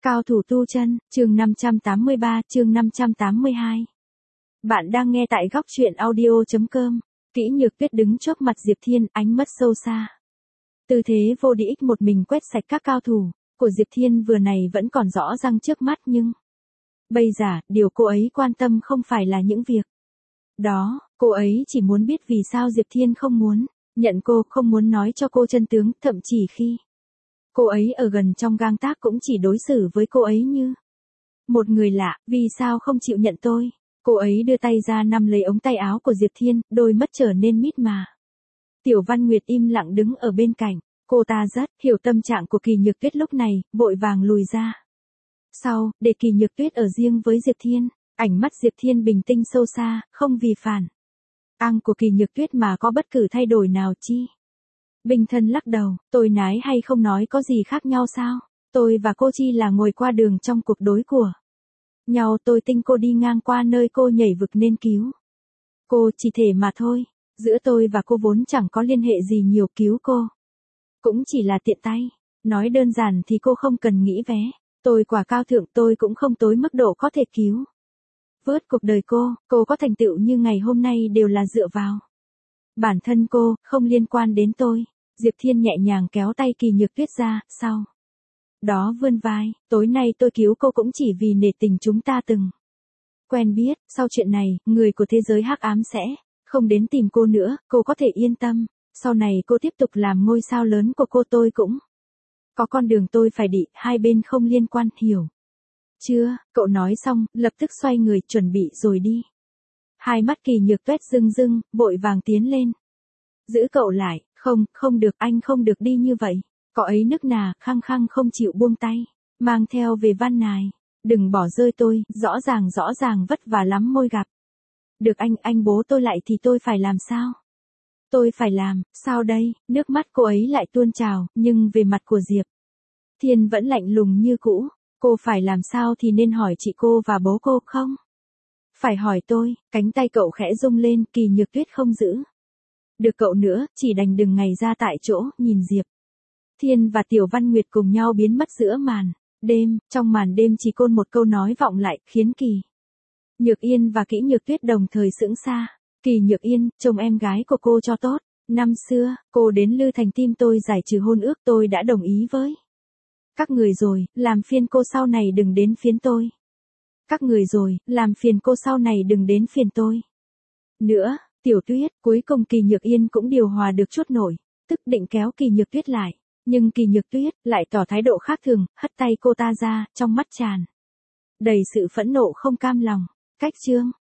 Cao thủ tu chân, chương 583, chương 582. Bạn đang nghe tại góc truyện audio.com. Kỷ Nhược Tuyết đứng trước mặt Diệp Thiên, ánh mắt sâu xa. Tư thế vô địch một mình quét sạch các cao thủ của Diệp Thiên vừa này vẫn còn rõ ràng trước mắt, nhưng bây giờ, điều cô ấy quan tâm không phải là những việc đó, cô ấy chỉ muốn biết vì sao Diệp Thiên không muốn nhận cô, không muốn nói cho cô chân tướng, thậm chí khi cô ấy ở gần trong gang tấc cũng chỉ đối xử với cô ấy như một người lạ. Vì sao không chịu nhận tôi? Cô ấy đưa tay ra nắm lấy ống tay áo của Diệp Thiên, đôi mắt trở nên mịt mà. Tiểu Văn Nguyệt im lặng đứng ở bên cạnh, cô ta rất hiểu tâm trạng của Kỷ Nhược Tuyết lúc này, vội vàng lùi ra sau, để Kỷ Nhược Tuyết ở riêng với Diệp Thiên. Ánh mắt Diệp Thiên bình tĩnh sâu xa, không vì phản ứng của Kỷ Nhược Tuyết mà có bất cứ thay đổi nào chi. Bình thân lắc đầu, tôi nói hay không nói có gì khác nhau sao? Tôi và cô chỉ là ngồi qua đường trong cuộc đối của nhau, tôi tin cô đi ngang qua nơi cô nhảy vực nên cứu cô, chỉ thể mà thôi. Giữa tôi và cô vốn chẳng có liên hệ gì nhiều, cứu cô cũng chỉ là tiện tay. Nói đơn giản thì cô không cần nghĩ vé tôi quả cao thượng, tôi cũng không tối mức độ có thể cứu vớt cuộc đời cô có thành tựu như ngày hôm nay đều là dựa vào bản thân cô, không liên quan đến tôi. Diệp Thiên nhẹ nhàng kéo tay Kỷ Nhược Tuyết ra, sau đó vươn vai, tối nay tôi cứu cô cũng chỉ vì nể tình chúng ta từng quen biết, sau chuyện này, người của thế giới hắc ám sẽ không đến tìm cô nữa, cô có thể yên tâm. Sau này cô tiếp tục làm ngôi sao lớn của cô, tôi cũng có con đường tôi phải đi, hai bên không liên quan, hiểu chưa? Cậu nói xong, lập tức xoay người chuẩn bị rồi đi. Hai mắt Kỷ Nhược Tuyết rưng rưng, vội vàng tiến lên giữ cậu lại. Không được, anh không được đi như vậy. Cậu ấy nức nà, khăng khăng không chịu buông tay. Mang theo về van nài. Đừng bỏ rơi tôi, rõ ràng vất vả lắm mới gặp được anh bố tôi lại thì tôi phải làm sao? Tôi phải làm sao đây? Nước mắt cô ấy lại tuôn trào, nhưng về mặt của Diệp Thiên vẫn lạnh lùng như cũ. Cô phải làm sao thì nên hỏi chị cô và bố cô, không phải hỏi tôi. Cánh tay cậu khẽ rung lên, Kỷ Nhược Tuyết không giữ được cậu nữa, chỉ đành đừng ngày ra tại chỗ, nhìn Diệp Thiên và Tiểu Văn Nguyệt cùng nhau biến mất giữa màn đêm. Trong màn đêm chỉ còn một câu nói vọng lại, khiến Kỷ Nhược Yên và Kỷ Nhược Tuyết đồng thời sững xa. Kỷ Nhược Yên, chồng em gái của cô cho tốt. Năm xưa, cô đến Lư Thành tìm tôi giải trừ hôn ước, tôi đã đồng ý với các người rồi, làm phiền cô sau này đừng đến phiền tôi. Các người rồi, làm phiền cô sau này đừng đến phiền tôi nữa. Tiểu Tuyết, cuối cùng Kỷ Nhược Yên cũng điều hòa được chút nổi, tức định kéo Kỷ Nhược Tuyết lại, nhưng Kỷ Nhược Tuyết lại tỏ thái độ khác thường, hất tay cô ta ra, trong mắt tràn đầy sự phẫn nộ không cam lòng. Cách chương